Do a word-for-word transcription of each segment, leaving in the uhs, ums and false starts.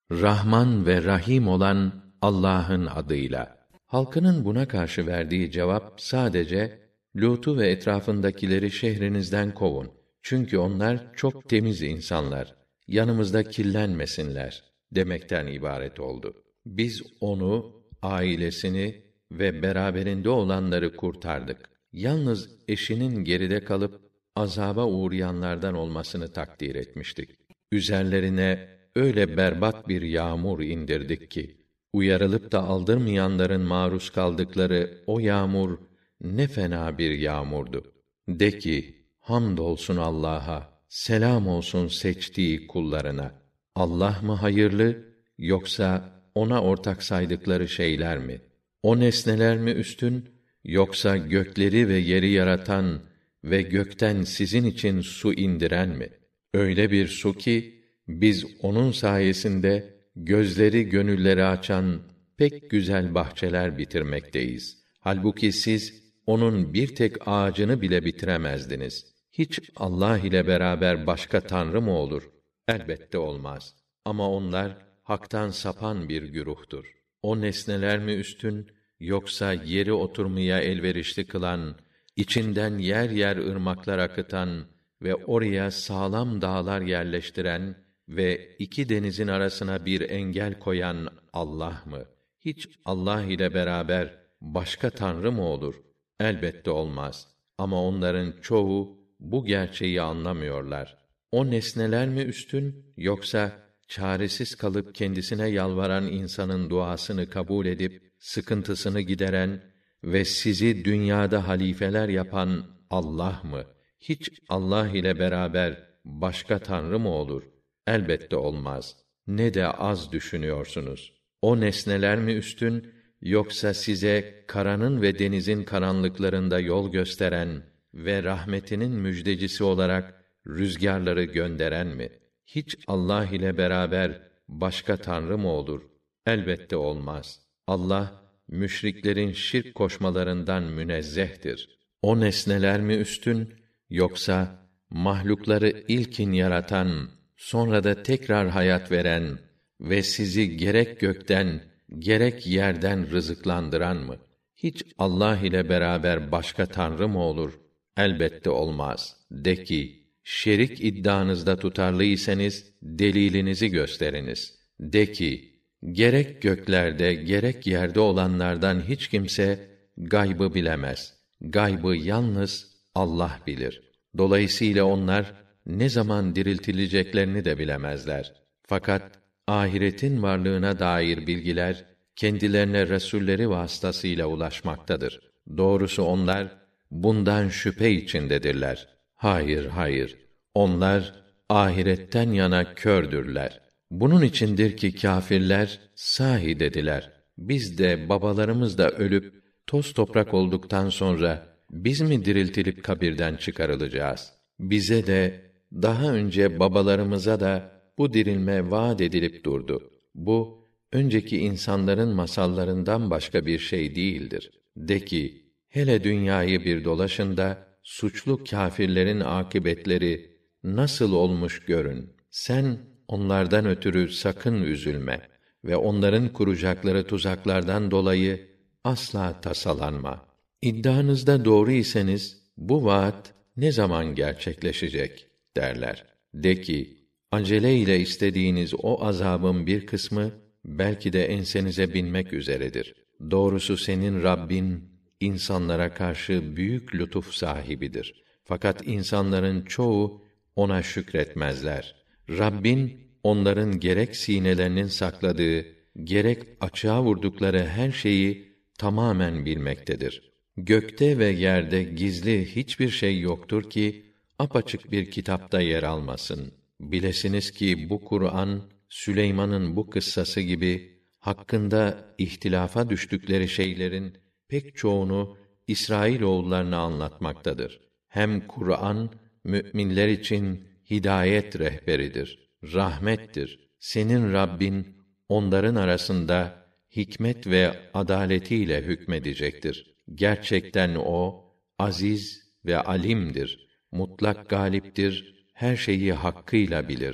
Rahman ve Rahim olan Allah'ın adıyla. Halkının buna karşı verdiği cevap sadece Lut'u ve etrafındakileri şehrinizden kovun. Çünkü onlar çok temiz insanlar. Yanımızda kirlenmesinler demekten ibaret oldu. Biz onu, ailesini ve beraberinde olanları kurtardık. Yalnız eşinin geride kalıp azaba uğrayanlardan olmasını takdir etmiştik. Üzerlerine öyle berbat bir yağmur indirdik ki, uyarılıp da aldırmayanların maruz kaldıkları o yağmur ne fena bir yağmurdu. De ki, hamdolsun Allah'a, selam olsun seçtiği kullarına. Allah mı hayırlı, yoksa ona ortak saydıkları şeyler mi? O nesneler mi üstün, yoksa gökleri ve yeri yaratan ve gökten sizin için su indiren mi? Öyle bir su ki, biz onun sayesinde gözleri gönülleri açan pek güzel bahçeler bitirmekteyiz. Halbuki siz onun bir tek ağacını bile bitiremezdiniz. Hiç Allah ile beraber başka tanrı mı olur? Elbette olmaz. Ama onlar haktan sapan bir güruhtur. O nesneler mi üstün, yoksa yeri oturmaya elverişli kılan, içinden yer yer ırmaklar akıtan ve oraya sağlam dağlar yerleştiren ve iki denizin arasına bir engel koyan Allah mı? Hiç Allah ile beraber başka tanrı mı olur? Elbette olmaz. Ama onların çoğu bu gerçeği anlamıyorlar. O nesneler mi üstün, yoksa çaresiz kalıp kendisine yalvaran insanın duasını kabul edip sıkıntısını gideren ve sizi dünyada halifeler yapan Allah mı? Hiç Allah ile beraber başka tanrı mı olur? Elbette olmaz. Ne de az düşünüyorsunuz. O nesneler mi üstün, yoksa size karanın ve denizin karanlıklarında yol gösteren ve rahmetinin müjdecisi olarak rüzgarları gönderen mi? Hiç Allah ile beraber başka tanrı mı olur? Elbette olmaz. Allah, müşriklerin şirk koşmalarından münezzehtir. O nesneler mi üstün, yoksa mahlukları ilkin yaratan, sonra da tekrar hayat veren ve sizi gerek gökten, gerek yerden rızıklandıran mı? Hiç Allah ile beraber başka tanrı mı olur? Elbette olmaz. De ki, şerik iddianızda tutarlıysanız, delilinizi gösteriniz. De ki, gerek göklerde, gerek yerde olanlardan hiç kimse gaybı bilemez. Gaybı yalnız Allah bilir. Dolayısıyla onlar ne zaman diriltileceklerini de bilemezler. Fakat ahiretin varlığına dair bilgiler kendilerine resulleri vasıtasıyla ulaşmaktadır. Doğrusu onlar bundan şüphe içindedirler. Hayır, hayır. Onlar ahiretten yana kördürler. Bunun içindir ki kâfirler sahi dediler. Biz de babalarımız da ölüp toz toprak olduktan sonra biz mi diriltilip kabirden çıkarılacağız? Bize de daha önce babalarımıza da bu dirilme vaat edilip durdu. Bu önceki insanların masallarından başka bir şey değildir. De ki, hele dünyayı bir dolaşın da suçlu kâfirlerin akıbetleri nasıl olmuş görün. Sen onlardan ötürü sakın üzülme ve onların kuracakları tuzaklardan dolayı asla tasalanma. İddianızda doğru iseniz bu vaat ne zaman gerçekleşecek derler. De ki, acele ile istediğiniz o azabın bir kısmı belki de ensenize binmek üzeredir. Doğrusu senin Rabbin insanlara karşı büyük lütuf sahibidir. Fakat insanların çoğu ona şükretmezler. Rabbin onların gerek sinelerinin sakladığı, gerek açığa vurdukları her şeyi tamamen bilmektedir. Gökte ve yerde gizli hiçbir şey yoktur ki apaçık bir kitapta yer almasın. Bilesiniz ki bu Kur'an Süleyman'ın bu kıssası gibi hakkında ihtilafa düştükleri şeylerin pek çoğunu İsrailoğullarına anlatmaktadır. Hem Kur'an müminler için hidayet rehberidir, rahmettir. Senin Rabbin onların arasında hikmet ve adaletiyle hükmedecektir. Gerçekten o aziz ve alimdir. Mutlak galiptir. Her şeyi hakkıyla bilir.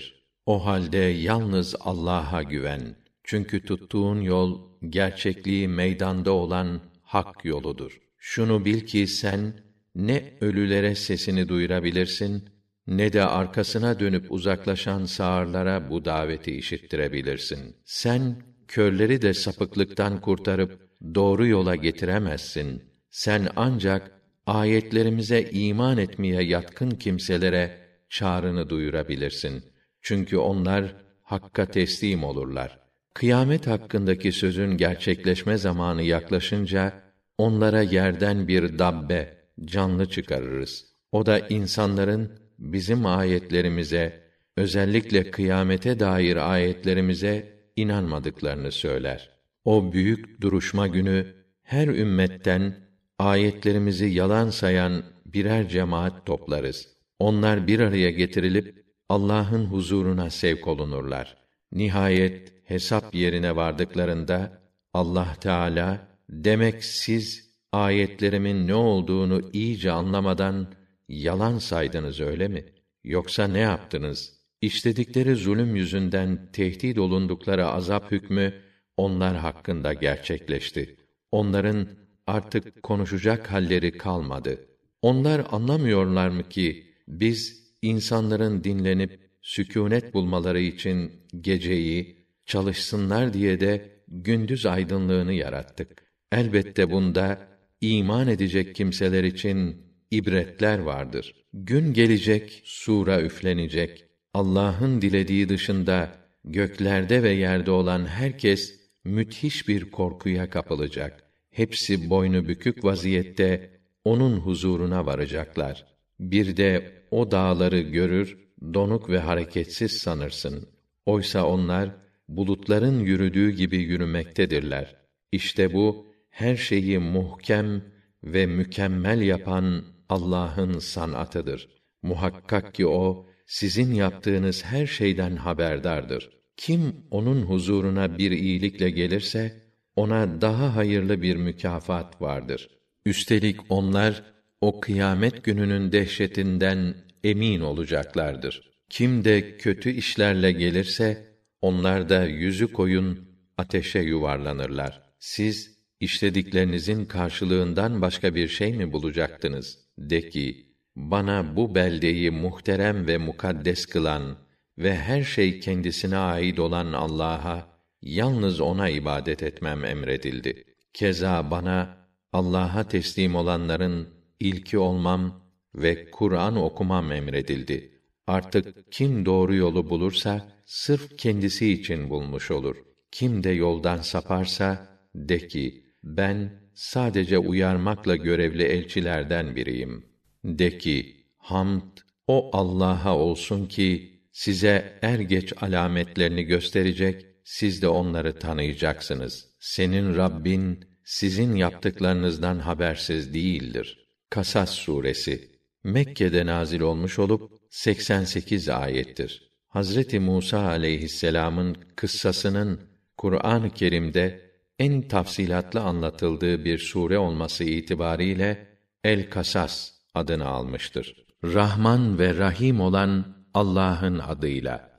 O halde yalnız Allah'a güven. Çünkü tuttuğun yol, gerçekliği meydanda olan hak yoludur. Şunu bil ki sen, ne ölülere sesini duyurabilirsin, ne de arkasına dönüp uzaklaşan sağırlara bu daveti işittirebilirsin. Sen, körleri de sapıklıktan kurtarıp, doğru yola getiremezsin. Sen ancak, ayetlerimize iman etmeye yatkın kimselere, çağrını duyurabilirsin. Çünkü onlar, Hakk'a teslim olurlar. Kıyamet hakkındaki sözün gerçekleşme zamanı yaklaşınca, onlara yerden bir dabbe, canlı çıkarırız. O da insanların, bizim ayetlerimize, özellikle kıyamete dair ayetlerimize inanmadıklarını söyler. O büyük duruşma günü, her ümmetten, ayetlerimizi yalan sayan birer cemaat toplarız. Onlar bir araya getirilip, Allah'ın huzuruna sevk olunurlar. Nihayet, hesap yerine vardıklarında, Allah Teâlâ, demek siz, ayetlerimin ne olduğunu iyice anlamadan, yalan saydınız öyle mi? Yoksa ne yaptınız? İşledikleri zulüm yüzünden tehdit olundukları azap hükmü, onlar hakkında gerçekleşti. Onların artık konuşacak halleri kalmadı. Onlar anlamıyorlar mı ki, biz, insanların dinlenip, sükûnet bulmaları için geceyi, çalışsınlar diye de gündüz aydınlığını yarattık. Elbette bunda, iman edecek kimseler için ibretler vardır. Gün gelecek, sura üflenecek. Allah'ın dilediği dışında, göklerde ve yerde olan herkes, müthiş bir korkuya kapılacak. Hepsi boynu bükük vaziyette, onun huzuruna varacaklar. Bir de o dağları görür, donuk ve hareketsiz sanırsın. Oysa onlar, bulutların yürüdüğü gibi yürümektedirler. İşte bu, her şeyi muhkem ve mükemmel yapan Allah'ın sanatıdır. Muhakkak ki o, sizin yaptığınız her şeyden haberdardır. Kim onun huzuruna bir iyilikle gelirse, ona daha hayırlı bir mükafat vardır. Üstelik onlar, o kıyamet gününün dehşetinden emin olacaklardır. Kim de kötü işlerle gelirse, onlar da yüzü koyun ateşe yuvarlanırlar. Siz, işlediklerinizin karşılığından başka bir şey mi bulacaktınız? De ki, bana bu beldeyi muhterem ve mukaddes kılan ve her şey kendisine ait olan Allah'a, yalnız ona ibadet etmem emredildi. Keza bana, Allah'a teslim olanların ilki olmam ve Kur'an okumam emredildi. Artık kim doğru yolu bulursa, sırf kendisi için bulmuş olur. Kim de yoldan saparsa, de ki, ben sadece uyarmakla görevli elçilerden biriyim. De ki, hamd, o Allah'a olsun ki, size er geç alametlerini gösterecek, siz de onları tanıyacaksınız. Senin Rabbin, sizin yaptıklarınızdan habersiz değildir. Kasas suresi Mekke'de nazil olmuş olup seksen sekiz ayettir. Hazreti Musa aleyhisselam'ın kıssasının Kur'an-ı Kerim'de en tafsilatlı anlatıldığı bir sure olması itibariyle El-Kasas adını almıştır. Rahman ve Rahim olan Allah'ın adıyla.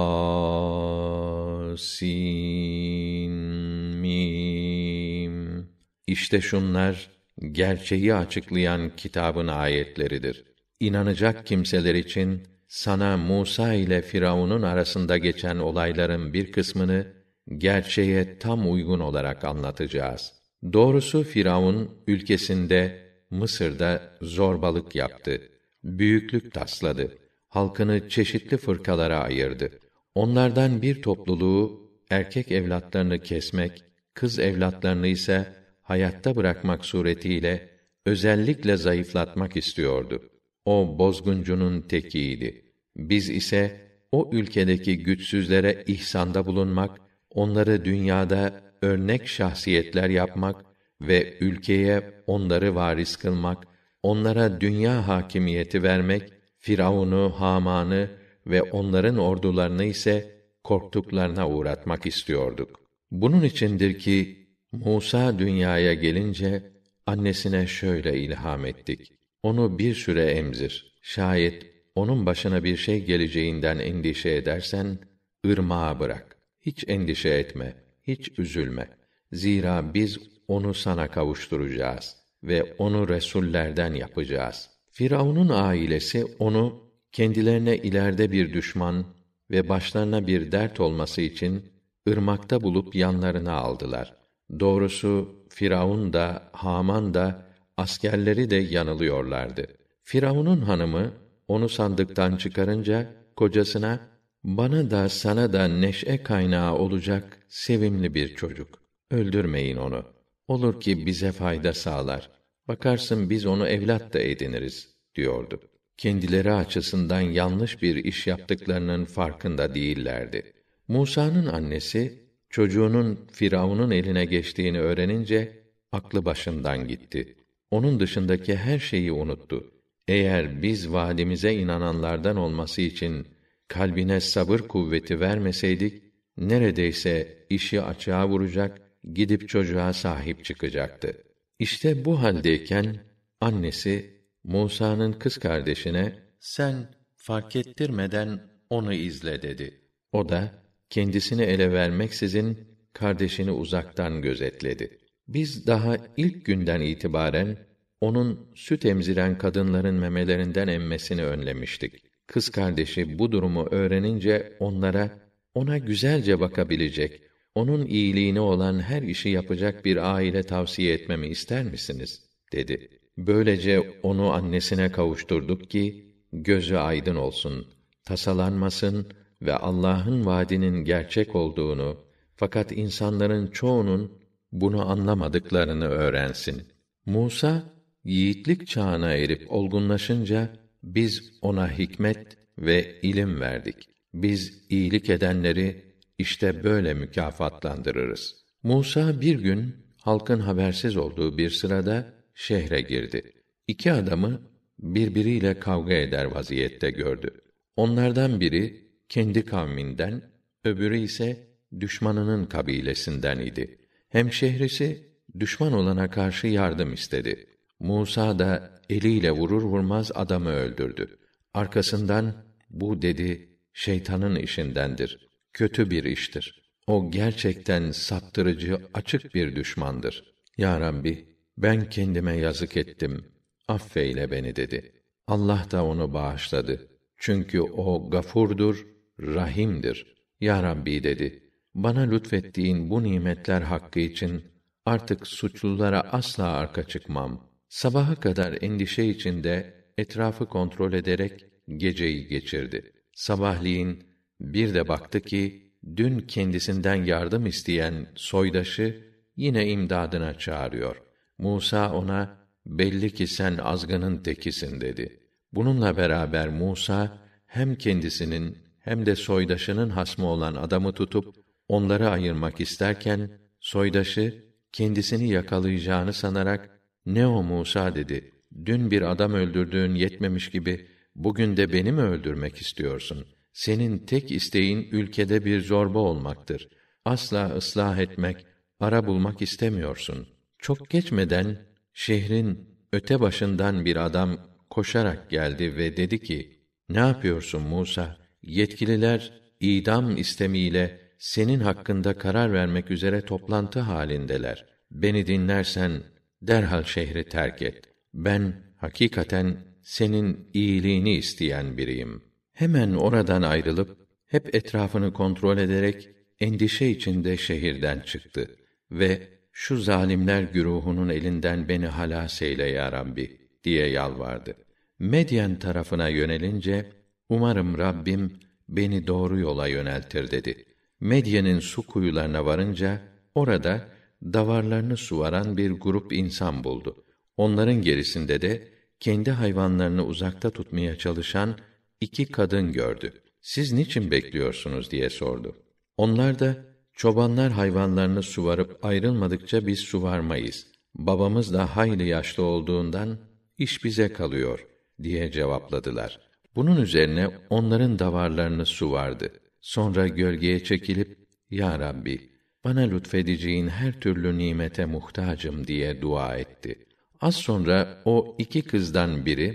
Ta sin mim. İşte şunlar gerçeği açıklayan kitabın ayetleridir. İnanacak kimseler için sana Musa ile Firavun'un arasında geçen olayların bir kısmını gerçeğe tam uygun olarak anlatacağız. Doğrusu Firavun ülkesinde, Mısır'da zorbalık yaptı. Büyüklük tasladı. Halkını çeşitli fırkalara ayırdı. Onlardan bir topluluğu erkek evlatlarını kesmek, kız evlatlarını ise hayatta bırakmak suretiyle özellikle zayıflatmak istiyordu. O bozguncunun tekiydi. Biz ise o ülkedeki güçsüzlere ihsanda bulunmak, onları dünyada örnek şahsiyetler yapmak ve ülkeye onları varis kılmak, onlara dünya hakimiyeti vermek, Firavun'u, Haman'ı ve onların ordularını ise korktuklarına uğratmak istiyorduk. Bunun içindir ki Musa dünyaya gelince annesine şöyle ilham ettik: onu bir süre emzir. Şayet onun başına bir şey geleceğinden endişe edersen, ırmağa bırak. Hiç endişe etme, hiç üzülme. Zira biz onu sana kavuşturacağız ve onu resullerden yapacağız. Firavun'un ailesi onu kendilerine ileride bir düşman ve başlarına bir dert olması için ırmakta bulup yanlarına aldılar. Doğrusu Firavun da Haman da askerleri de yanılıyorlardı. Firavun'un hanımı onu sandıktan çıkarınca kocasına, bana da sana da neşe kaynağı olacak sevimli bir çocuk. Öldürmeyin onu. Olur ki bize fayda sağlar. Bakarsın biz onu evlat da ediniriz diyordu. Kendileri açısından yanlış bir iş yaptıklarının farkında değillerdi. Musa'nın annesi çocuğunun Firavun'un eline geçtiğini öğrenince aklı başından gitti. Onun dışındaki her şeyi unuttu. Eğer biz vaadimize inananlardan olması için kalbine sabır kuvveti vermeseydik, neredeyse işi açığa vuracak, gidip çocuğa sahip çıkacaktı. İşte bu haldeyken annesi Musa'nın kız kardeşine, sen fark ettirmeden onu izle dedi. O da kendisini ele vermeksizin kardeşini uzaktan gözetledi. Biz daha ilk günden itibaren onun süt emziren kadınların memelerinden emmesini önlemiştik. Kız kardeşi bu durumu öğrenince onlara, ona güzelce bakabilecek, onun iyiliğine olan her işi yapacak bir aile tavsiye etmemi ister misiniz? Dedi. Böylece onu annesine kavuşturduk ki, gözü aydın olsun, tasalanmasın ve Allah'ın vaadinin gerçek olduğunu, fakat insanların çoğunun bunu anlamadıklarını öğrensin. Musa, yiğitlik çağına erip olgunlaşınca, biz ona hikmet ve ilim verdik. Biz iyilik edenleri işte böyle mükafatlandırırız. Musa bir gün halkın habersiz olduğu bir sırada şehre girdi. İki adamı birbiriyle kavga eder vaziyette gördü. Onlardan biri kendi kavminden, öbürü ise düşmanının kabilesinden idi. Hemşehrisi düşman olana karşı yardım istedi. Musa da eliyle vurur vurmaz adamı öldürdü. Arkasından bu dedi, şeytanın işindendir. Kötü bir iştir. O gerçekten saptırıcı, açık bir düşmandır. Ya Rabbi, ben kendime yazık ettim. Affeyle beni dedi. Allah da onu bağışladı. Çünkü o gafurdur, rahimdir. Ya Rabbi dedi, bana lütfettiğin bu nimetler hakkı için artık suçlulara asla arka çıkmam. Sabaha kadar endişe içinde etrafı kontrol ederek geceyi geçirdi. Sabahleyin bir de baktı ki dün kendisinden yardım isteyen soydaşı yine imdadına çağırıyor. Musa ona, belli ki sen azgının tekisin dedi. Bununla beraber Musa hem kendisinin hem de soydaşının hasmı olan adamı tutup onları ayırmak isterken soydaşı kendisini yakalayacağını sanarak, ne o Musa dedi, dün bir adam öldürdüğün yetmemiş gibi bugün de beni mi öldürmek istiyorsun? Senin tek isteğin ülkede bir zorba olmaktır. Asla ıslah etmek, ara bulmak istemiyorsun. Çok geçmeden şehrin öte başından bir adam koşarak geldi ve dedi ki, ne yapıyorsun Musa? Yetkililer idam istemiyle senin hakkında karar vermek üzere toplantı halindeler. Beni dinlersen derhal şehri terk et. Ben hakikaten senin iyiliğini isteyen biriyim. Hemen oradan ayrılıp hep etrafını kontrol ederek endişe içinde şehirden çıktı ve şu zalimler güruhunun elinden beni halas eyle ya Rabbi diye yalvardı. Medyen tarafına yönelince, umarım Rabbim beni doğru yola yöneltir dedi. Medyen'in su kuyularına varınca, orada davarlarını suvaran bir grup insan buldu. Onların gerisinde de kendi hayvanlarını uzakta tutmaya çalışan iki kadın gördü. Siz niçin bekliyorsunuz diye sordu. Onlar da, çobanlar hayvanlarını suvarıp ayrılmadıkça biz suvarmayız. Babamız da hayli yaşlı olduğundan iş bize kalıyor diye cevapladılar. Bunun üzerine onların davarlarını suvardı. Sonra gölgeye çekilip, ya Rabbi, bana lütfedeceğin her türlü nimete muhtacım diye dua etti. Az sonra o iki kızdan biri,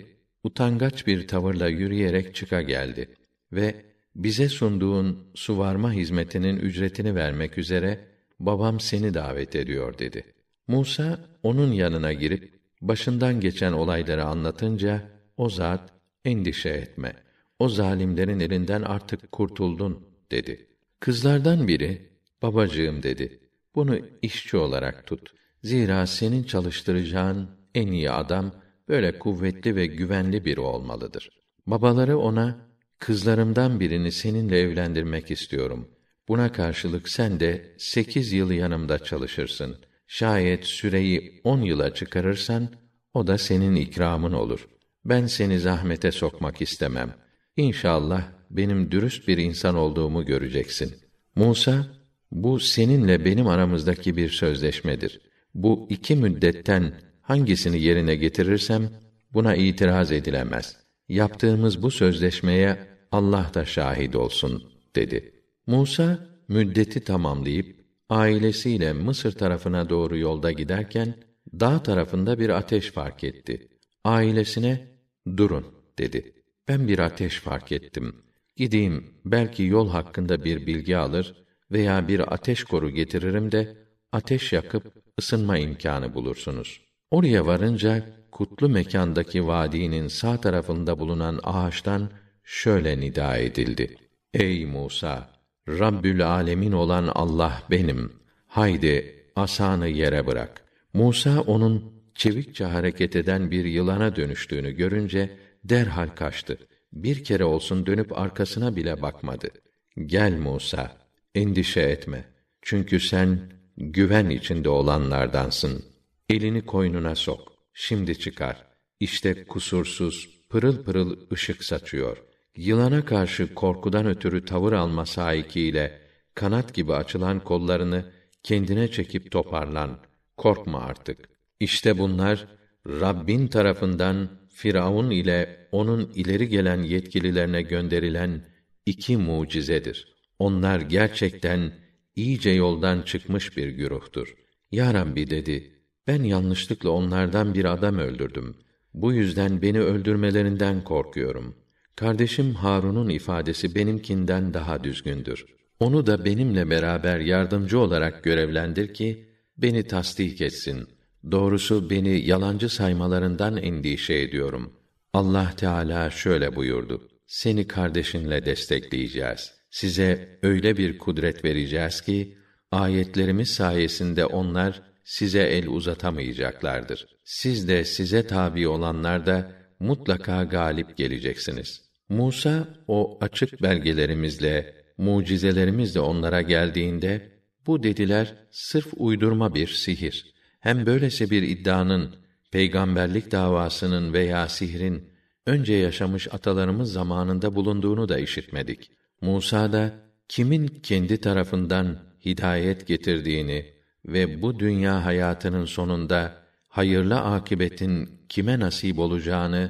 utangaç bir tavırla yürüyerek çıka geldi ve bize sunduğun suvarma hizmetinin ücretini vermek üzere babam seni davet ediyor dedi. Musa onun yanına girip başından geçen olayları anlatınca o zat endişe etme. O zalimlerin elinden artık kurtuldun dedi. Kızlardan biri babacığım dedi. Bunu işçi olarak tut. Zira senin çalıştıracağın en iyi adam böyle kuvvetli ve güvenli biri olmalıdır. Babaları ona kızlarımdan birini seninle evlendirmek istiyorum. Buna karşılık sen de sekiz yıl yanımda çalışırsın. Şayet süreyi on yıla çıkarırsan o da senin ikramın olur. Ben seni zahmete sokmak istemem. İnşallah benim dürüst bir insan olduğumu göreceksin. Musa, bu seninle benim aramızdaki bir sözleşmedir. Bu iki müddetten hangisini yerine getirirsem buna itiraz edilemez. Yaptığımız bu sözleşmeye Allah da şahit olsun dedi. Musa müddeti tamamlayıp ailesiyle Mısır tarafına doğru yolda giderken dağ tarafında bir ateş fark etti. Ailesine durun dedi. Ben bir ateş fark ettim. Gideyim belki yol hakkında bir bilgi alır veya bir ateş koru getiririm de ateş yakıp ısınma imkanı bulursunuz. Oraya varınca kutlu mekandaki vadinin sağ tarafında bulunan ağaçtan şöyle nida edildi. Ey Musa! Rabbül âlemin olan Allah benim. Haydi asanı yere bırak. Musa onun çevikçe hareket eden bir yılana dönüştüğünü görünce derhal kaçtı. Bir kere olsun dönüp arkasına bile bakmadı. Gel Musa, endişe etme. Çünkü sen güven içinde olanlardansın. Elini koynuna sok. Şimdi çıkar. İşte kusursuz, pırıl pırıl ışık saçıyor. Yılana karşı korkudan ötürü tavır alma sahikiyle kanat gibi açılan kollarını kendine çekip toparlan. Korkma artık. İşte bunlar Rabbin tarafından Firavun ile onun ileri gelen yetkililerine gönderilen iki mucizedir. Onlar gerçekten iyice yoldan çıkmış bir güruhtur. Ya Rabbi dedi, ben yanlışlıkla onlardan bir adam öldürdüm. Bu yüzden beni öldürmelerinden korkuyorum. Kardeşim Harun'un ifadesi benimkinden daha düzgündür. Onu da benimle beraber yardımcı olarak görevlendir ki beni tasdik etsin. Doğrusu beni yalancı saymalarından endişe ediyorum. Allah Teala şöyle buyurdu: Seni kardeşinle destekleyeceğiz. Size öyle bir kudret vereceğiz ki ayetlerimiz sayesinde onlar size el uzatamayacaklardır. Siz de size tabi olanlar da mutlaka galip geleceksiniz. Musa o açık belgelerimizle, mucizelerimizle onlara geldiğinde bu dediler sırf uydurma bir sihir. Hem böylesi bir iddianın peygamberlik davasının veya sihrin önce yaşamış atalarımız zamanında bulunduğunu da işitmedik. Musa da kimin kendi tarafından hidayet getirdiğini ve bu dünya hayatının sonunda hayırlı akıbetin kime nasip olacağını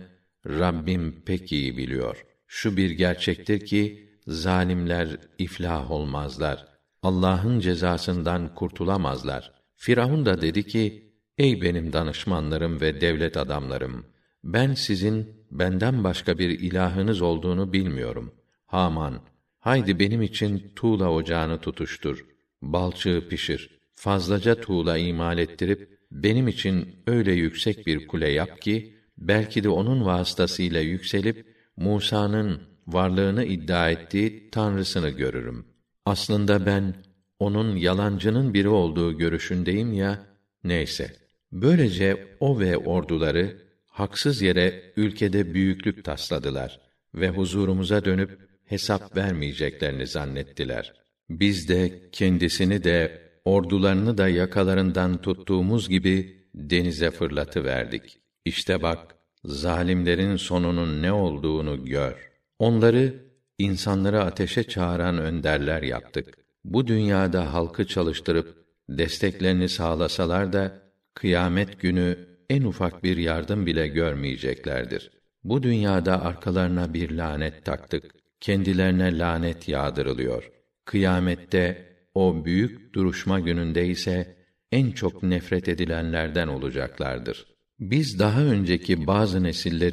Rabbim pek iyi biliyor. Şu bir gerçektir ki zalimler iflah olmazlar. Allah'ın cezasından kurtulamazlar. Firavun da dedi ki: Ey benim danışmanlarım ve devlet adamlarım, ben sizin benden başka bir ilahınız olduğunu bilmiyorum. Haman, haydi benim için tuğla ocağını tutuştur, balçığı pişir, fazlaca tuğla imal ettirip benim için öyle yüksek bir kule yap ki belki de onun vasıtasıyla yükselip Musa'nın varlığını iddia ettiği tanrısını görürüm. Aslında ben onun yalancının biri olduğu görüşündeyim ya, neyse. Böylece o ve orduları haksız yere ülkede büyüklük tasladılar ve huzurumuza dönüp hesap vermeyeceklerini zannettiler. Biz de kendisini de ordularını da yakalarından tuttuğumuz gibi denize fırlatıverdik. İşte bak, zalimlerin sonunun ne olduğunu gör. Onları insanları ateşe çağıran önderler yaptık. Bu dünyada halkı çalıştırıp desteklerini sağlasalar da kıyamet günü en ufak bir yardım bile görmeyeceklerdir. Bu dünyada arkalarına bir lanet taktık. Kendilerine lanet yağdırılıyor. Kıyamette o büyük duruşma gününde ise en çok nefret edilenlerden olacaklardır. Biz daha önceki bazı nesilleri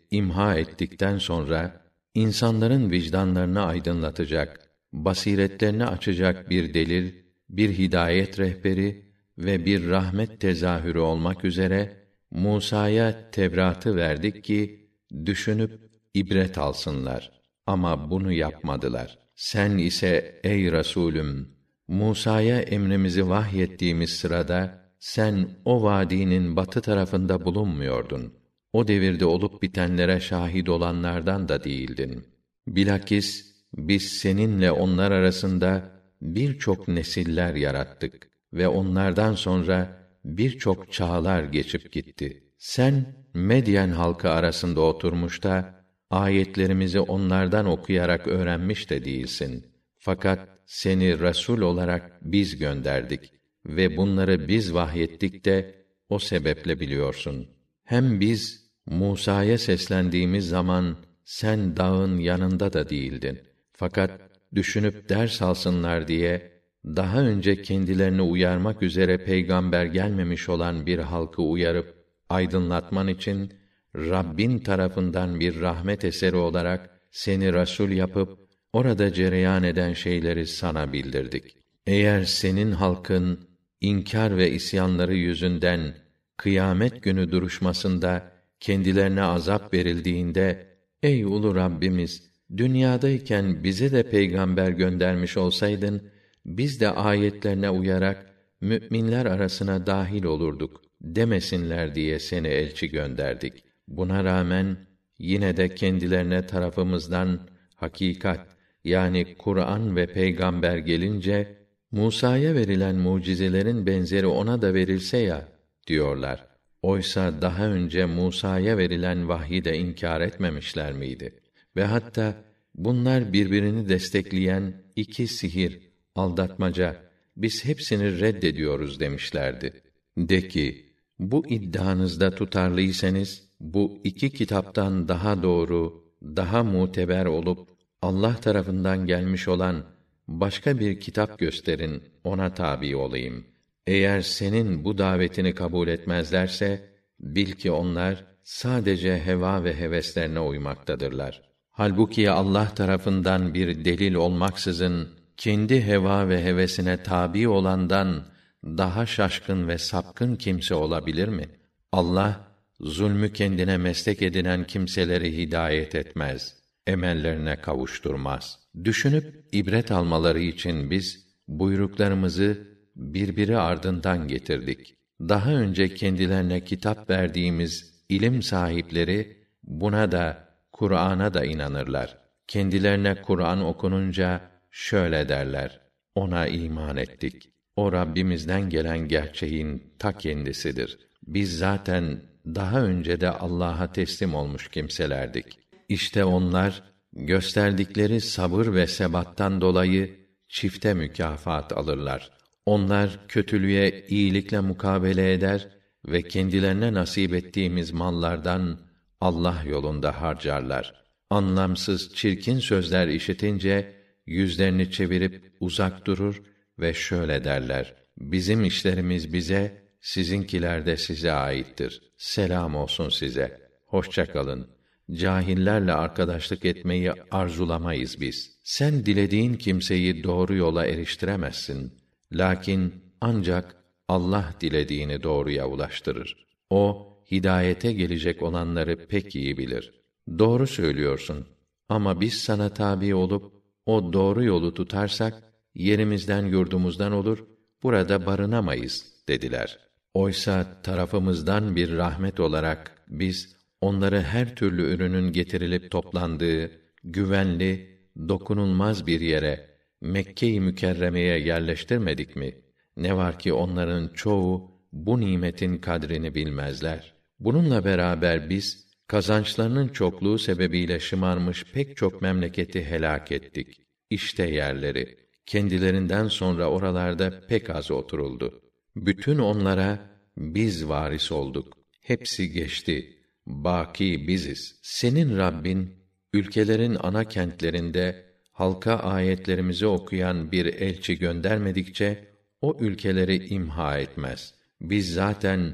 imha ettikten sonra insanların vicdanlarını aydınlatacak, basiretlerini açacak bir delil, bir hidayet rehberi ve bir rahmet tezahürü olmak üzere Musa'ya Tevrat'ı verdik ki düşünüp ibret alsınlar. Ama bunu yapmadılar. Sen ise ey Resulüm, Musa'ya emrimizi vahyettiğimiz sırada sen o vadinin batı tarafında bulunmuyordun. O devirde olup bitenlere şahit olanlardan da değildin. Bilakis biz seninle onlar arasında birçok nesiller yarattık ve onlardan sonra birçok çağlar geçip gitti. Sen Medyen halkı arasında oturmuş da ayetlerimizi onlardan okuyarak öğrenmiş de değilsin. Fakat seni resul olarak biz gönderdik ve bunları biz vahyettik de o sebeple biliyorsun. Hem biz Musa'ya seslendiğimiz zaman sen dağın yanında da değildin. Fakat düşünüp ders alsınlar diye daha önce kendilerini uyarmak üzere peygamber gelmemiş olan bir halkı uyarıp aydınlatman için Rabbin tarafından bir rahmet eseri olarak seni resul yapıp orada cereyan eden şeyleri sana bildirdik. Eğer senin halkın inkar ve isyanları yüzünden kıyamet günü duruşmasında kendilerine azap verildiğinde ey ulu Rabbimiz, dünyadayken bize de peygamber göndermiş olsaydın biz de ayetlerine uyarak müminler arasına dahil olurduk demesinler diye seni elçi gönderdik. Buna rağmen yine de kendilerine tarafımızdan hakikat yani Kur'an ve peygamber gelince Musa'ya verilen mucizelerin benzeri ona da verilse ya diyorlar. Oysa daha önce Musa'ya verilen vahyi de inkar etmemişler miydi? Ve hatta bunlar birbirini destekleyen iki sihir, aldatmaca, biz hepsini reddediyoruz demişlerdi. De ki, bu iddianızda tutarlıysanız, bu iki kitaptan daha doğru, daha muteber olup, Allah tarafından gelmiş olan başka bir kitap gösterin, ona tabi olayım. Eğer senin bu davetini kabul etmezlerse, bil ki onlar sadece heva ve heveslerine uymaktadırlar. Halbuki Allah tarafından bir delil olmaksızın, kendi heva ve hevesine tabi olandan daha şaşkın ve sapkın kimse olabilir mi? Allah, zulmü kendine meslek edinen kimseleri hidayet etmez, emellerine kavuşturmaz. Düşünüp ibret almaları için biz buyruklarımızı birbiri ardından getirdik. Daha önce kendilerine kitap verdiğimiz ilim sahipleri buna da Kur'an'a da inanırlar. Kendilerine Kur'an okununca şöyle derler: Ona iman ettik. O Rabbimizden gelen gerçeğin ta kendisidir. Biz zaten daha önce de Allah'a teslim olmuş kimselerdik. İşte onlar gösterdikleri sabır ve sebattan dolayı çifte mükafat alırlar. Onlar kötülüğe iyilikle mukabele eder ve kendilerine nasip ettiğimiz mallardan Allah yolunda harcarlar. Anlamsız, çirkin sözler işitince yüzlerini çevirip uzak durur ve şöyle derler: Bizim işlerimiz bize, sizinkiler de size aittir. Selam olsun size. Hoşça kalın. Cahillerle arkadaşlık etmeyi arzulamayız biz. Sen dilediğin kimseyi doğru yola eriştiremezsin. Lakin ancak Allah dilediğini doğruya ulaştırır. O, hidayete gelecek olanları pek iyi bilir. Doğru söylüyorsun. Ama biz sana tabi olup, o doğru yolu tutarsak, yerimizden yurdumuzdan olur, burada barınamayız, dediler. Oysa tarafımızdan bir rahmet olarak, biz, onları her türlü ürünün getirilip toplandığı, güvenli, dokunulmaz bir yere, Mekke-i Mükerreme'ye yerleştirmedik mi? Ne var ki onların çoğu, bu nimetin kadrini bilmezler. Bununla beraber biz, kazançlarının çokluğu sebebiyle şımarmış pek çok memleketi helak ettik. İşte yerleri, kendilerinden sonra oralarda pek az oturuldu. Bütün onlara biz varis olduk. Hepsi geçti. Baki biziz. Senin Rabbin, ülkelerin ana kentlerinde halka ayetlerimizi okuyan bir elçi göndermedikçe o ülkeleri imha etmez. Biz zaten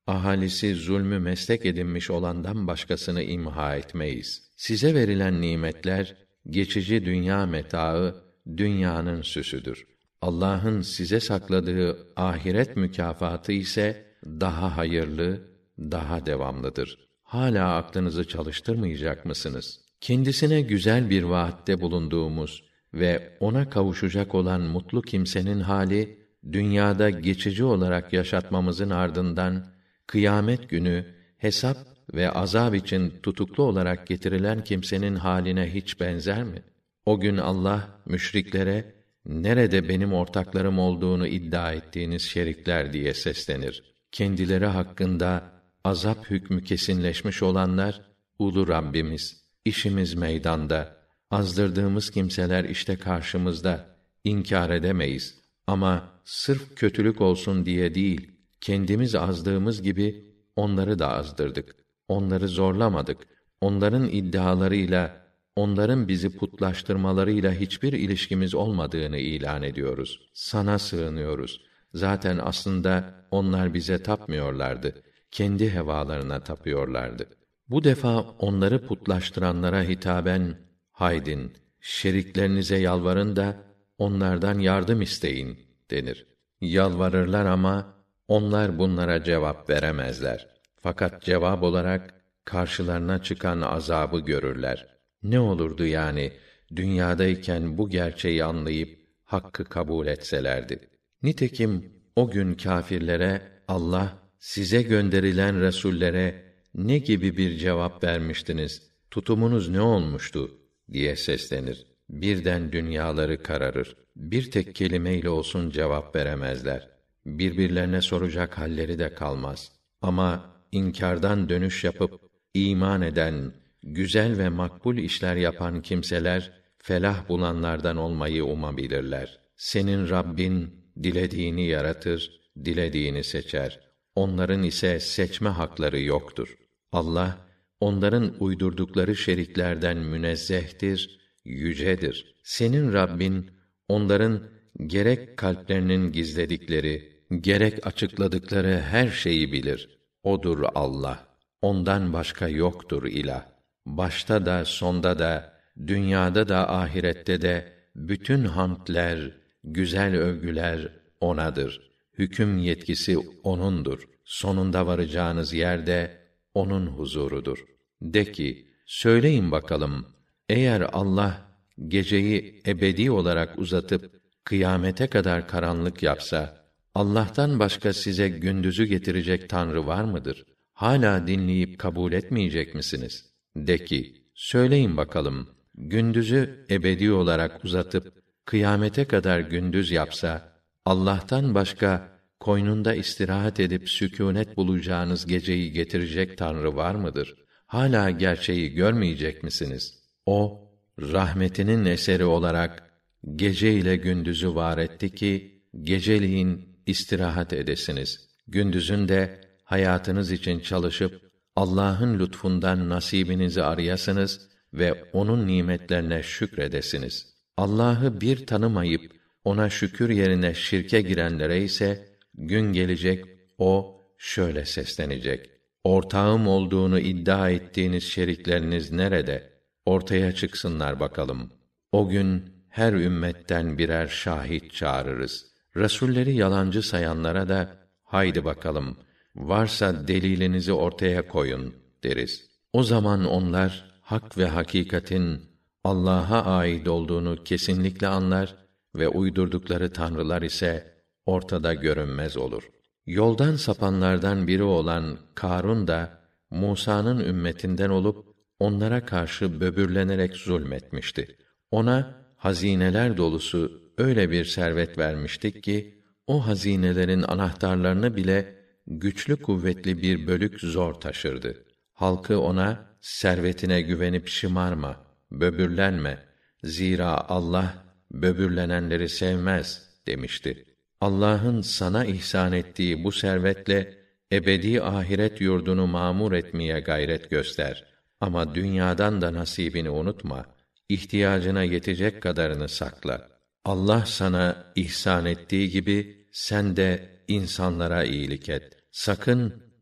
ahalisi zulmü meslek edinmiş olandan başkasını imha etmeyiz. Size verilen nimetler, geçici dünya metaı, dünyanın süsüdür. Allah'ın size sakladığı ahiret mükafatı ise daha hayırlı, daha devamlıdır. Hala aklınızı çalıştırmayacak mısınız? Kendisine güzel bir vaatte bulunduğumuz ve ona kavuşacak olan mutlu kimsenin hali, dünyada geçici olarak yaşatmamızın ardından, kıyamet günü hesap ve azab için tutuklu olarak getirilen kimsenin haline hiç benzer mi? O gün Allah müşriklere, nerede benim ortaklarım olduğunu iddia ettiğiniz şerikler diye seslenir. Kendileri hakkında azap hükmü kesinleşmiş olanlar, ulu Rabbimiz, işimiz meydanda, azdırdığımız kimseler işte karşımızda, inkar edemeyiz. Ama sırf kötülük olsun diye değil, kendimiz azdığımız gibi onları da azdırdık. Onları zorlamadık. Onların iddialarıyla, onların bizi putlaştırmalarıyla hiçbir ilişkimiz olmadığını ilan ediyoruz. Sana sığınıyoruz. Zaten aslında onlar bize tapmıyorlardı. Kendi hevalarına tapıyorlardı. Bu defa onları putlaştıranlara hitaben, haydin, şeriklerinize yalvarın da onlardan yardım isteyin denir. Yalvarırlar ama onlar bunlara cevap veremezler. Fakat cevap olarak karşılarına çıkan azabı görürler. Ne olurdu yani dünyadayken bu gerçeği anlayıp hakkı kabul etselerdi. Nitekim o gün kâfirlere Allah size gönderilen resullere ne gibi bir cevap vermiştiniz? Tutumunuz ne olmuştu diye seslenir. Birden dünyaları kararır. Bir tek kelimeyle olsun cevap veremezler. Birbirlerine soracak halleri de kalmaz. Ama inkârdan dönüş yapıp iman eden, güzel ve makbul işler yapan kimseler felah bulanlardan olmayı umabilirler. Senin Rabbin dilediğini yaratır, dilediğini seçer. Onların ise seçme hakları yoktur. Allah onların uydurdukları şeriklerden münezzehtir, yücedir. Senin Rabbin onların gerek kalplerinin gizledikleri, gerek açıkladıkları her şeyi bilir. Odur Allah. Ondan başka yoktur ilah. Başta da sonda da, dünyada da ahirette de bütün hamdler, güzel övgüler O'nadır. Hüküm yetkisi O'nundur. Sonunda varacağınız yerde O'nun huzurudur. De ki, söyleyin bakalım, eğer Allah geceyi ebedi olarak uzatıp kıyamete kadar karanlık yapsa, Allah'tan başka size gündüzü getirecek Tanrı var mıdır? Hala dinleyip kabul etmeyecek misiniz? De ki, söyleyin bakalım, gündüzü ebedi olarak uzatıp kıyamete kadar gündüz yapsa, Allah'tan başka koynunda istirahat edip sükûnet bulacağınız geceyi getirecek Tanrı var mıdır? Hala gerçeği görmeyecek misiniz? O, rahmetinin eseri olarak gece ile gündüzü var etti ki, geceliğin istirahat edesiniz. Gündüzün de hayatınız için çalışıp Allah'ın lütfundan nasibinizi arayasınız ve onun nimetlerine şükredesiniz. Allah'ı bir tanımayıp ona şükür yerine şirke girenlere ise gün gelecek o şöyle seslenecek: Ortağım olduğunu iddia ettiğiniz şerikleriniz nerede? Ortaya çıksınlar bakalım. O gün her ümmetten birer şahit çağırırız. Resulleri yalancı sayanlara da haydi bakalım, varsa delilinizi ortaya koyun deriz. O zaman onlar hak ve hakikatin Allah'a ait olduğunu kesinlikle anlar ve uydurdukları tanrılar ise ortada görünmez olur. Yoldan sapanlardan biri olan Karun da Musa'nın ümmetinden olup onlara karşı böbürlenerek zulmetmişti. Ona hazineler dolusu öyle bir servet vermiştik ki o hazinelerin anahtarlarını bile güçlü kuvvetli bir bölük zor taşırdı. Halkı ona servetine güvenip şımarma, böbürlenme. Zira Allah böbürlenenleri sevmez demişti. Allah'ın sana ihsan ettiği bu servetle ebedi ahiret yurdunu mamur etmeye gayret göster. Ama dünyadan da nasibini unutma. İhtiyacına yetecek kadarını sakla. Allah sana ihsan ettiği gibi sen de insanlara iyilik et. Sakın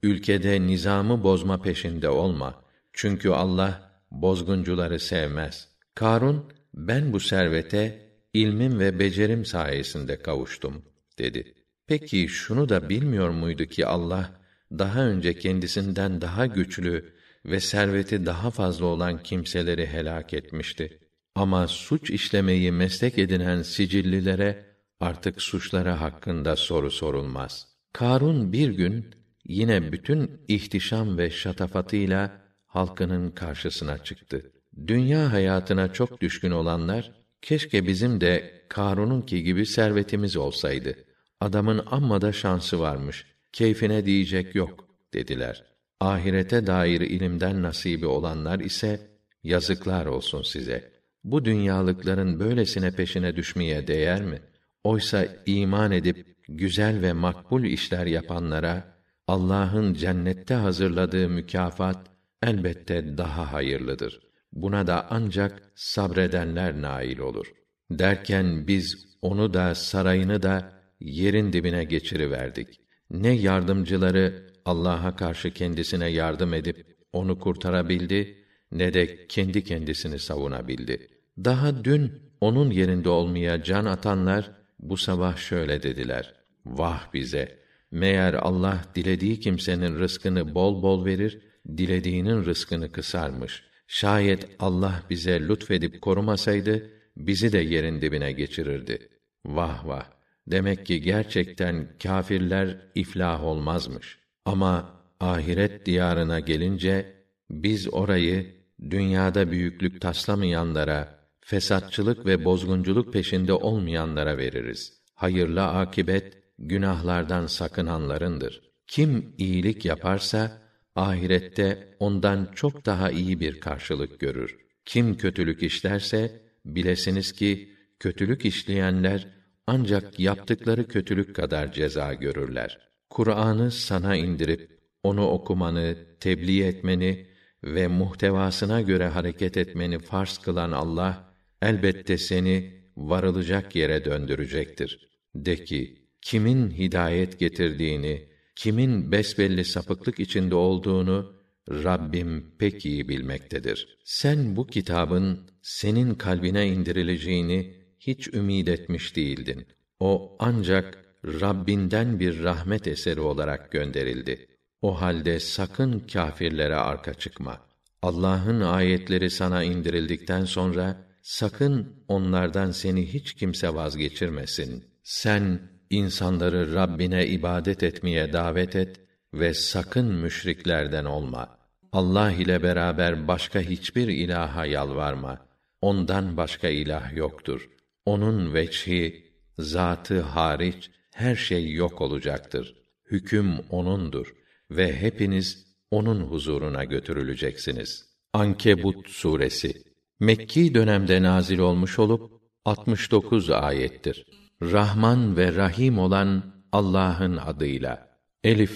ülkede nizamı bozma peşinde olma. Çünkü Allah bozguncuları sevmez. Karun, ben bu servete ilmim ve becerim sayesinde kavuştum dedi. Peki şunu da bilmiyor muydu ki Allah daha önce kendisinden daha güçlü ve serveti daha fazla olan kimseleri helak etmişti. Ama suç işlemeyi meslek edinen sicillilere artık suçları hakkında soru sorulmaz. Karun bir gün yine bütün ihtişam ve şatafatıyla halkının karşısına çıktı. Dünya hayatına çok düşkün olanlar, keşke bizim de Karun'unki gibi servetimiz olsaydı. Adamın amma da şansı varmış, keyfine diyecek yok dediler. Ahirete dair ilimden nasibi olanlar ise yazıklar olsun size. Bu dünyalıkların böylesine peşine düşmeye değer mi? Oysa iman edip güzel ve makbul işler yapanlara Allah'ın cennette hazırladığı mükafat elbette daha hayırlıdır. Buna da ancak sabredenler nail olur. Derken biz onu da sarayını da yerin dibine geçiriverdik. Ne yardımcıları Allah'a karşı kendisine yardım edip onu kurtarabildi, ne de kendi kendisini savunabildi. Daha dün onun yerinde olmaya can atanlar bu sabah şöyle dediler: Vah bize! Meğer Allah dilediği kimsenin rızkını bol bol verir, dilediğinin rızkını kısarmış. Şayet Allah bize lütfedip korumasaydı, bizi de yerin dibine geçirirdi. Vah vah! Demek ki gerçekten kâfirler iflah olmazmış. Ama ahiret diyarına gelince, biz orayı dünyada büyüklük taslamayanlara, fesatçılık ve bozgunculuk peşinde olmayanlara veririz. Hayırlı akibet, günahlardan sakınanlarındır. Kim iyilik yaparsa, ahirette ondan çok daha iyi bir karşılık görür. Kim kötülük işlerse, bilesiniz ki, kötülük işleyenler, ancak yaptıkları kötülük kadar ceza görürler. Kur'an'ı sana indirip, onu okumanı, tebliğ etmeni ve muhtevasına göre hareket etmeni farz kılan Allah, elbette seni varılacak yere döndürecektir. De ki, kimin hidayet getirdiğini, kimin besbelli sapıklık içinde olduğunu Rabbim pek iyi bilmektedir. Sen bu kitabın senin kalbine indirileceğini hiç ümid etmiş değildin. O ancak Rabbinden bir rahmet eseri olarak gönderildi. O halde sakın kâfirlere arka çıkma. Allah'ın ayetleri sana indirildikten sonra sakın onlardan seni hiç kimse vazgeçirmesin. Sen insanları Rabbine ibadet etmeye davet et ve sakın müşriklerden olma. Allah ile beraber başka hiçbir ilaha yalvarma. Ondan başka ilah yoktur. Onun veçhi, zatı hariç her şey yok olacaktır. Hüküm O'nundur ve hepiniz O'nun huzuruna götürüleceksiniz. Ankebut suresi Mekki dönemde nazil olmuş olup altmış dokuz ayettir. Rahman ve Rahim olan Allah'ın adıyla. Elif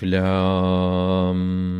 lam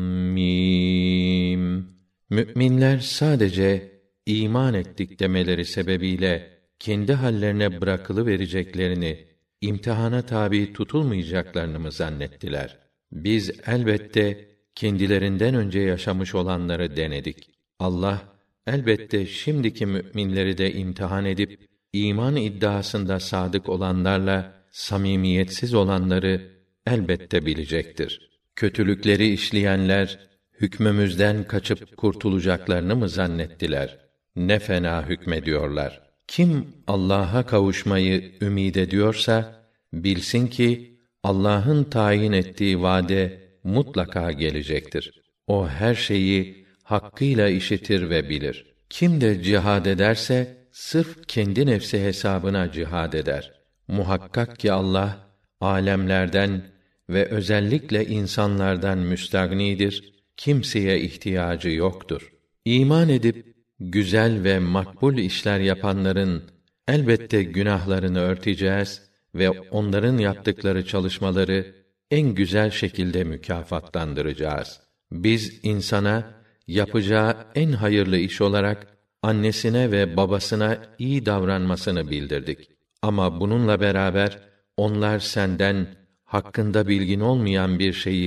mim. Müminler sadece iman ettik demeleri sebebiyle kendi hallerine bırakılı vereceklerini, imtihana tabi tutulmayacaklarını mı zannettiler? Biz elbette kendilerinden önce yaşamış olanları denedik. Allah elbette şimdiki müminleri de imtihan edip iman iddiasında sadık olanlarla samimiyetsiz olanları elbette bilecektir. Kötülükleri işleyenler hükmümüzden kaçıp kurtulacaklarını mı zannettiler? Ne fena hükmediyorlar. Kim Allah'a kavuşmayı ümid ediyorsa bilsin ki Allah'ın tayin ettiği vade mutlaka gelecektir. O her şeyi hakkıyla işitir ve bilir. Kim de cihad ederse sırf kendi nefsi hesabına cihad eder. Muhakkak ki Allah âlemlerden ve özellikle insanlardan müstagnidir. Kimseye ihtiyacı yoktur. İman edip güzel ve makbul işler yapanların elbette günahlarını örteceğiz ve onların yaptıkları çalışmaları en güzel şekilde mükafatlandıracağız. Biz insana yapacağı en hayırlı iş olarak annesine ve babasına iyi davranmasını bildirdik. Ama bununla beraber onlar senden hakkında bilgin olmayan bir şeyi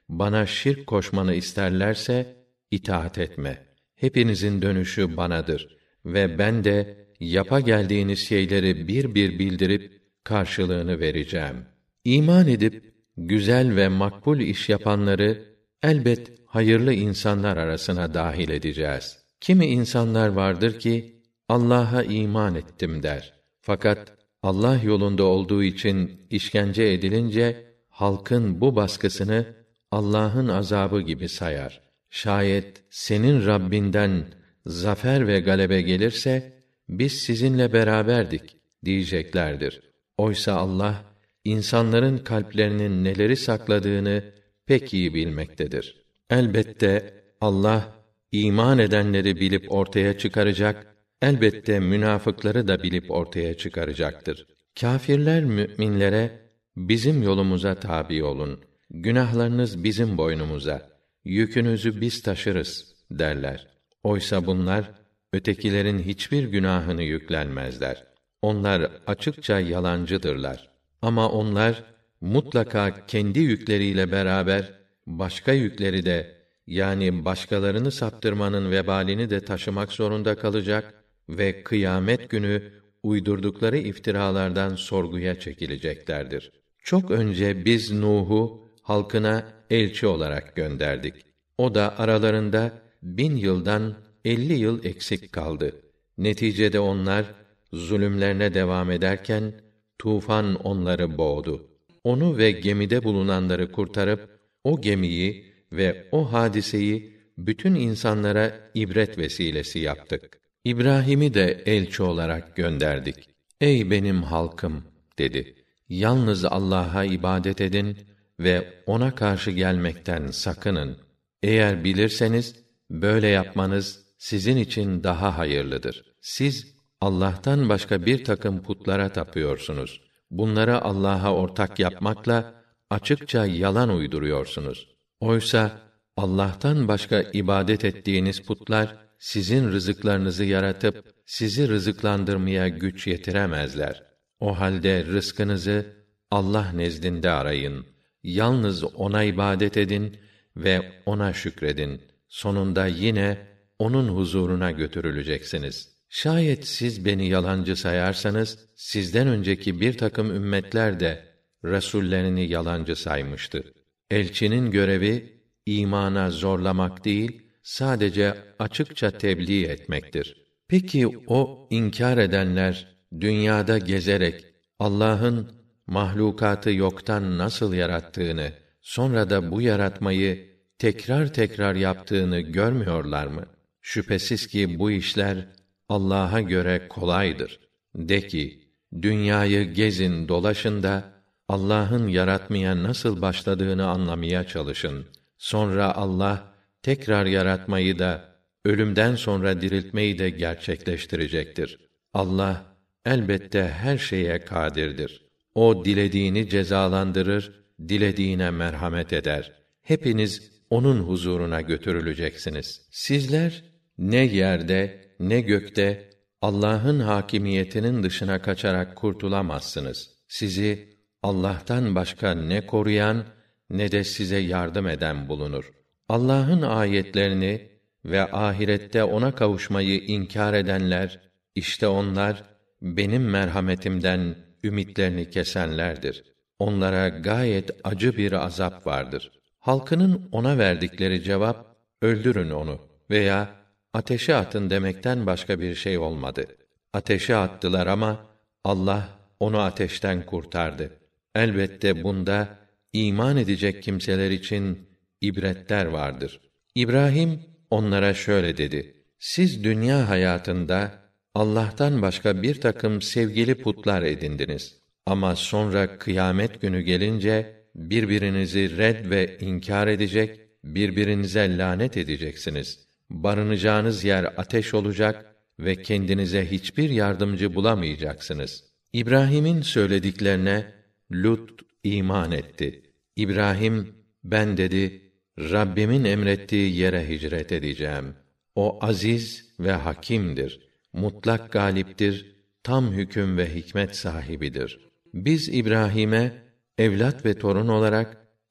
bana şirk koşmanı isterlerse itaat etme. Hepinizin dönüşü banadır ve ben de yapa geldiğiniz şeyleri bir bir bildirip karşılığını vereceğim. İman edip güzel ve makbul iş yapanları elbet hayırlı insanlar arasına dahil edeceğiz. Kimi insanlar vardır ki Allah'a iman ettim der. Fakat Allah yolunda olduğu için işkence edilince halkın bu baskısını Allah'ın azabı gibi sayar. Şayet senin Rabbinden zafer ve galebe gelirse biz sizinle beraberdik diyeceklerdir. Oysa Allah insanların kalplerinin neleri sakladığını pek iyi bilmektedir. Elbette Allah iman edenleri bilip ortaya çıkaracak, elbette münafıkları da bilip ortaya çıkaracaktır. Kâfirler müminlere bizim yolumuza tabi olun. Günahlarınız bizim boynumuza. Yükünüzü biz taşırız derler. Oysa bunlar ötekilerin hiçbir günahını yüklenmezler. Onlar açıkça yalancıdırlar. Ama onlar mutlaka kendi yükleriyle beraber başka yükleri de, yani başkalarını saptırmanın vebalini de taşımak zorunda kalacak ve kıyamet günü uydurdukları iftiralardan sorguya çekileceklerdir. Çok önce biz Nuh'u halkına elçi olarak gönderdik. O da aralarında bin yıldan elli yıl eksik kaldı. Neticede onlar zulümlerine devam ederken tufan onları boğdu. Onu ve gemide bulunanları kurtarıp o gemiyi ve o hadiseyi bütün insanlara ibret vesilesi yaptık. İbrahim'i de elçi olarak gönderdik. Ey benim halkım dedi. Yalnız Allah'a ibadet edin ve ona karşı gelmekten sakının. Eğer bilirseniz böyle yapmanız sizin için daha hayırlıdır. Siz Allah'tan başka bir takım putlara tapıyorsunuz. Bunları Allah'a ortak yapmakla açıkça yalan uyduruyorsunuz. Oysa Allah'tan başka ibadet ettiğiniz putlar sizin rızıklarınızı yaratıp sizi rızıklandırmaya güç yetiremezler. O halde rızkınızı Allah nezdinde arayın. Yalnız ona ibadet edin ve ona şükredin. Sonunda yine onun huzuruna götürüleceksiniz. Şayet siz beni yalancı sayarsanız, sizden önceki bir takım ümmetler de resullerini yalancı saymıştı. Elçinin görevi imana zorlamak değil, sadece açıkça tebliğ etmektir. Peki o inkar edenler dünyada gezerek Allah'ın mahlukatı yoktan nasıl yarattığını, sonra da bu yaratmayı tekrar tekrar yaptığını görmüyorlar mı? Şüphesiz ki bu işler Allah'a göre kolaydır. De ki, dünyayı gezin, dolaşın da Allah'ın yaratmaya nasıl başladığını anlamaya çalışın. Sonra Allah tekrar yaratmayı da ölümden sonra diriltmeyi de gerçekleştirecektir. Allah elbette her şeye kadirdir. O dilediğini cezalandırır, dilediğine merhamet eder. Hepiniz onun huzuruna götürüleceksiniz. Sizler ne yerde ne gökte Allah'ın hakimiyetinin dışına kaçarak kurtulamazsınız. Sizi Allah'tan başka ne koruyan ne de size yardım eden bulunur. Allah'ın ayetlerini ve ahirette ona kavuşmayı inkar edenler, işte onlar benim merhametimden ümitlerini kesenlerdir. Onlara gayet acı bir azap vardır. Halkının ona verdikleri cevap, öldürün onu veya ateşe atın demekten başka bir şey olmadı. Ateşe attılar ama Allah onu ateşten kurtardı. Elbette bunda iman edecek kimseler için ibretler vardır. İbrahim onlara şöyle dedi: Siz dünya hayatında Allah'tan başka bir takım sevgili putlar edindiniz. Ama sonra kıyamet günü gelince birbirinizi red ve inkar edecek, birbirinize lanet edeceksiniz. Barınacağınız yer ateş olacak ve kendinize hiçbir yardımcı bulamayacaksınız. İbrahim'in söylediklerine Lut iman etti. İbrahim, ben dedi, Rabbimin emrettiği yere hicret edeceğim. O aziz ve hakimdir. Mutlak galiptir, tam hüküm ve hikmet sahibidir. Biz İbrahim'e evlat ve torun olarak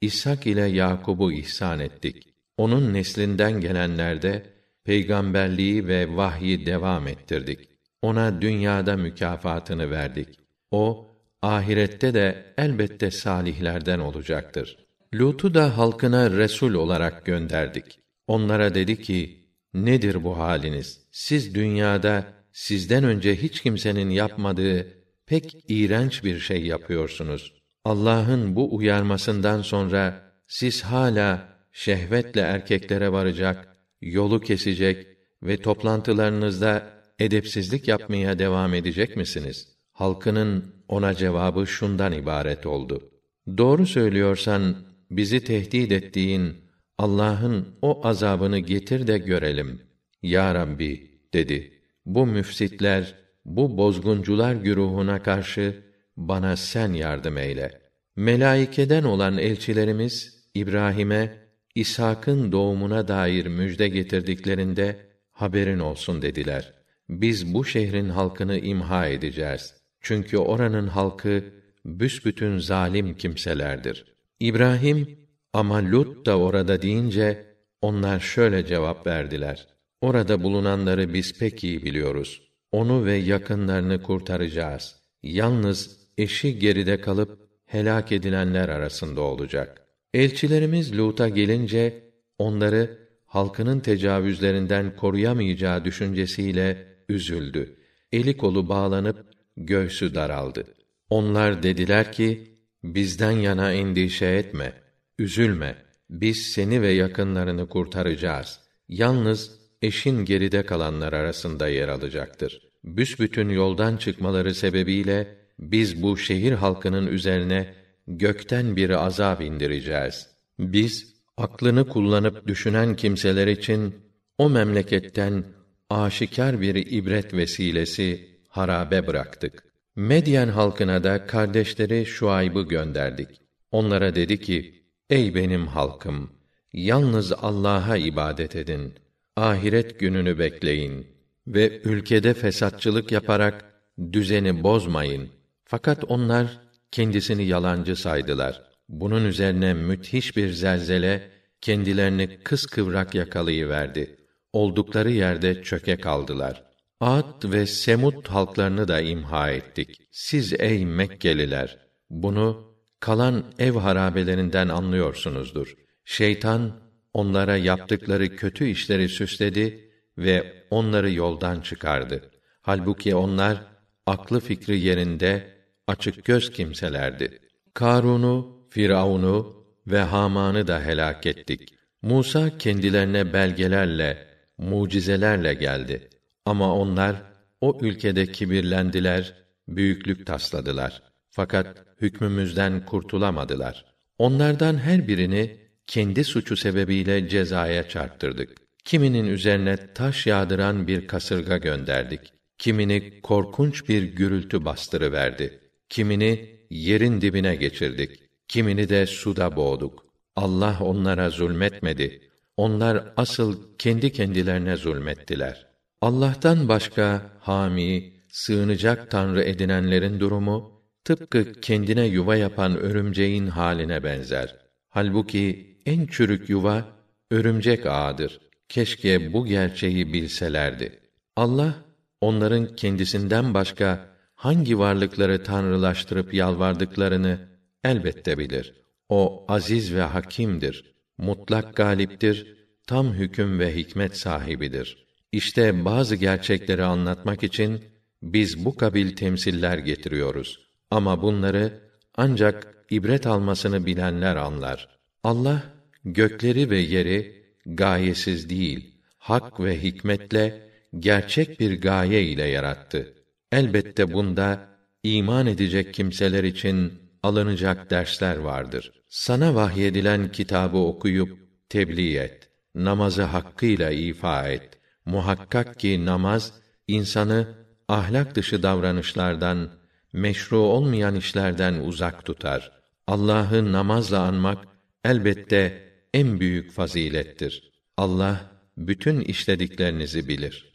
İshak ile Yakub'u ihsan ettik. Onun neslinden gelenlerde peygamberliği ve vahyi devam ettirdik. Ona dünyada mükafatını verdik. O ahirette de elbette salihlerden olacaktır. Lut'u da halkına resul olarak gönderdik. Onlara dedi ki: nedir bu haliniz? Siz dünyada sizden önce hiç kimsenin yapmadığı pek iğrenç bir şey yapıyorsunuz. Allah'ın bu uyarmasından sonra siz hala şehvetle erkeklere varacak, yolu kesecek ve toplantılarınızda edepsizlik yapmaya devam edecek misiniz? Halkının ona cevabı şundan ibaret oldu: doğru söylüyorsan bizi tehdit ettiğin Allah'ın o azabını getir de görelim. Ya Rabbi, dedi, bu müfsitler, bu bozguncular güruhuna karşı bana sen yardım eyle. Melaikeden olan elçilerimiz İbrahim'e İshak'ın doğumuna dair müjde getirdiklerinde haberin olsun dediler. Biz bu şehrin halkını imha edeceğiz. Çünkü oranın halkı büsbütün zalim kimselerdir. İbrahim, ama Lut da orada deyince onlar şöyle cevap verdiler: orada bulunanları biz pek iyi biliyoruz. Onu ve yakınlarını kurtaracağız. Yalnız eşi geride kalıp helak edilenler arasında olacak. Elçilerimiz Lut'a gelince onları halkının tecavüzlerinden koruyamayacağı düşüncesiyle üzüldü. Eli kolu bağlanıp göğsü daraldı. Onlar dediler ki: bizden yana endişe etme, üzülme. Biz seni ve yakınlarını kurtaracağız. Yalnız eşin geride kalanlar arasında yer alacaktır. Büsbütün yoldan çıkmaları sebebiyle biz bu şehir halkının üzerine gökten bir azap indireceğiz. Biz aklını kullanıp düşünen kimseler için o memleketten aşikar bir ibret vesilesi harabe bıraktık. Medyen halkına da kardeşleri Şuayb'ı gönderdik. Onlara dedi ki: ey benim halkım, yalnız Allah'a ibadet edin. Ahiret gününü bekleyin ve ülkede fesatçılık yaparak düzeni bozmayın. Fakat onlar kendisini yalancı saydılar. Bunun üzerine müthiş bir zelzele kendilerini kıskıvrak yakalayıverdi. Oldukları yerde çöke kaldılar. Ad ve Semud halklarını da imha ettik. Siz ey Mekkeliler, bunu kalan ev harabelerinden anlıyorsunuzdur. Şeytan onlara yaptıkları kötü işleri süsledi ve onları yoldan çıkardı. Halbuki onlar aklı fikri yerinde açık göz kimselerdi. Karun'u, Firavun'u ve Haman'ı da helak ettik. Musa kendilerine belgelerle, mucizelerle geldi. Ama onlar o ülkede kibirlendiler, büyüklük tasladılar. Fakat hükmümüzden kurtulamadılar. Onlardan her birini kendi suçu sebebiyle cezaya çarptırdık. Kiminin üzerine taş yağdıran bir kasırga gönderdik. Kimini korkunç bir gürültü bastırıverdi. Kimini yerin dibine geçirdik. Kimini de suda boğduk. Allah onlara zulmetmedi. Onlar asıl kendi kendilerine zulmettiler. Allah'tan başka hami, sığınacak tanrı edinenlerin durumu tıpkı kendine yuva yapan örümceğin haline benzer. Halbuki en çürük yuva örümcek ağıdır. Keşke bu gerçeği bilselerdi. Allah onların kendisinden başka hangi varlıkları tanrılaştırıp yalvardıklarını elbette bilir. O aziz ve hakimdir. Mutlak galiptir. Tam hüküm ve hikmet sahibidir. İşte bazı gerçekleri anlatmak için biz bu kabil temsiller getiriyoruz. Ama bunları ancak ibret almasını bilenler anlar. Allah gökleri ve yeri gayesiz değil, hak ve hikmetle gerçek bir gaye ile yarattı. Elbette bunda iman edecek kimseler için alınacak dersler vardır. Sana vahyedilen kitabı okuyup tebliğ et. Namazı hakkıyla ifa et. Muhakkak ki namaz insanı ahlak dışı davranışlardan, meşru olmayan işlerden uzak tutar. Allah'ı namazla anmak elbette en büyük fazilettir. Allah bütün işlediklerinizi bilir.